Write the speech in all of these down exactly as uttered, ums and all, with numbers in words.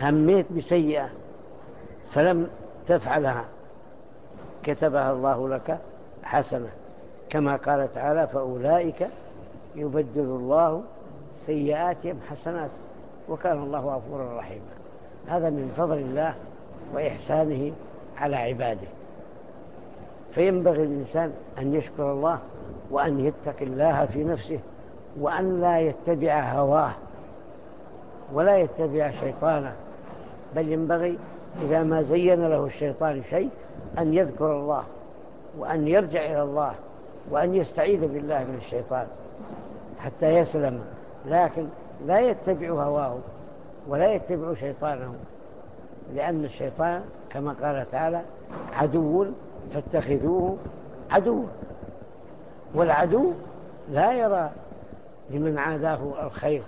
هميت بسيئة فلم تفعلها كتبها الله لك حسنة، كما قال تعالى فأولئك يبدل الله سيئاتهم حسنات وكان الله غفورا رحيما. هذا من فضل الله وإحسانه على عباده. فينبغي الإنسان أن يشكر الله وأن يتقي الله في نفسه وأن لا يتبع هواه ولا يتبع شيطانه، بل ينبغي إذا ما زين له الشيطان شيء أن يذكر الله وأن يرجع إلى الله وأن يستعيذ بالله من الشيطان حتى يسلم، لكن لا يتبع هواه ولا يتبع شيطانه، لأن الشيطان كما قال تعالى عدو فاتخذوه عدوا، والعدو لا يرى لمن عاداه الخير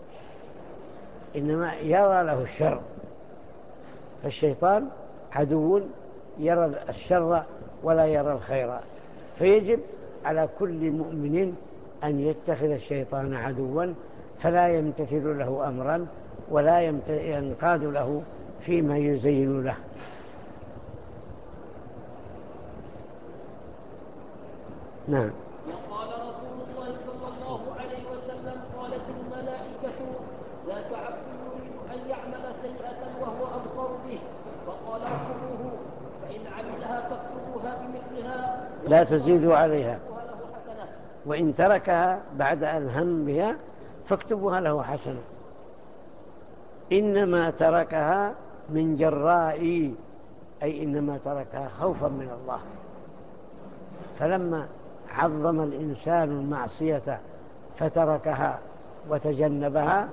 إنما يرى له الشر، فالشيطان عدو يرى الشر ولا يرى الخير. فيجب على كل مؤمن أن يتخذ الشيطان عدوا فلا يمتثل له أمرا ولا ينقاد له فيما يزين له. نعم. وقال رسول الله صلى الله عليه وسلم قالت الملائكة ذاك عبد يريد أن يعمل سيئة وهو أبصر به فقال اكتبوه فإن عملها تكتبوها بمثلها لا تزيدوا عليها، وإن تركها بعد أن هم بها فاكتبوها له حسنة. إنما تركها من جرائي، أي إنما تركها خوفا من الله. فلما عظم الإنسان المعصية فتركها وتجنبها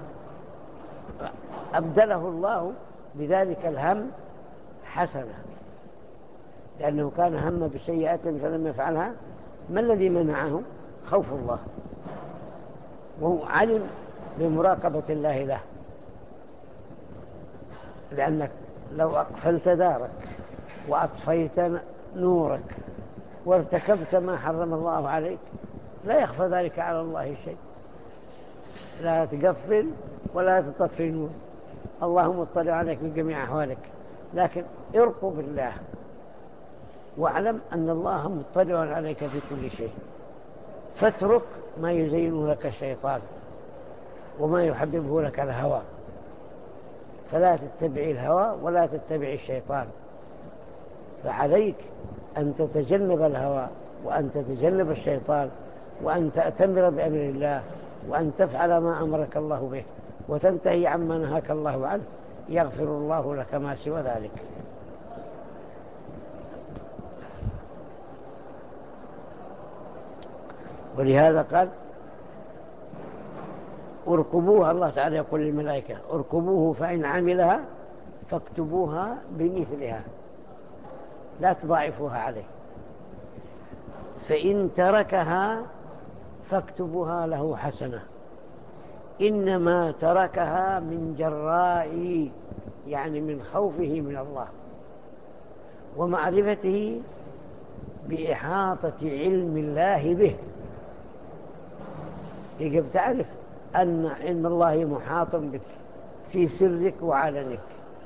أبدله الله بذلك الهم حسنة، لأنه كان هم بسيئة فلم يفعلها. ما الذي منعه؟ خوف الله، وهو علم بمراقبة الله له، لأنك لو أقفلت دارك وأطفيت نورك وارتكبت ما حرم الله عليك لا يخفى ذلك على الله شيء. لا تقفل ولا تطفي نور، الله مطلع عليك من جميع أحوالك، لكن ارقب الله واعلم أن الله مطلع عليك في كل شيء. فاترك ما يزين لك الشيطان وما يحببه لك الهوى، فلا تتبع الهوى ولا تتبع الشيطان. فعليك أن تتجنب الهوى وأن تتجنب الشيطان وأن تأتمر بأمر الله وأن تفعل ما أمرك الله به وتنتهي عما نهاك الله عنه، يغفر الله لك ما سوى ذلك. ولهذا قال اركبوها، الله تعالى يقول للملائكة اركبوه فإن عملها فاكتبوها بمثلها، لا تضاعفوها عليه. فإن تركها فاكتبوها له حسنة. إنما تركها من جرائي، يعني من خوفه من الله ومعرفته بإحاطة علم الله به. يجب تعرف أن علم الله محاط بك في سرك وعلنك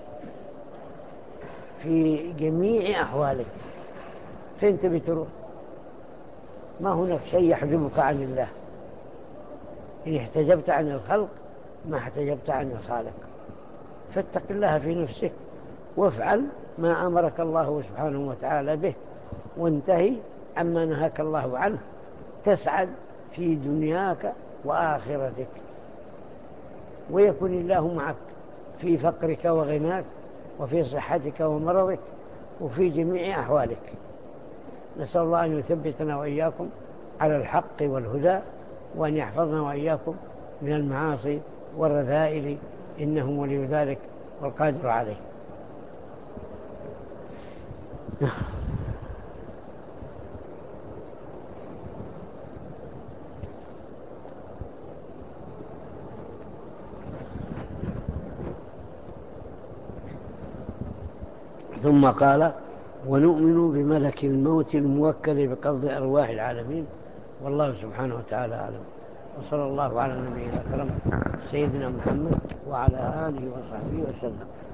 في جميع أحوالك. فين تبي تروح؟ ما هناك شيء يحجبك عن الله. إن احتجبت عن الخلق ما احتجبت عن الخالق. فاتق الله في نفسك وافعل ما أمرك الله سبحانه وتعالى به وانتهي عما نهاك الله عنه، تسعد في دنياك وآخرتك، ويكون الله معك في فقرك وغناك وفي صحتك ومرضك وفي جميع أحوالك. نسأل الله أن يثبتنا وإياكم على الحق والهدى وأن يحفظنا وإياكم من المعاصي والرذائل، إنه ولي ذلك والقادر عليه. ثم قال ونؤمن بملك الموت الموكل بقبض أرواح العالمين، والله سبحانه وتعالى أعلم. وصلى الله على النبي الأكرم سيدنا محمد وعلى آله وصحبه وسلم.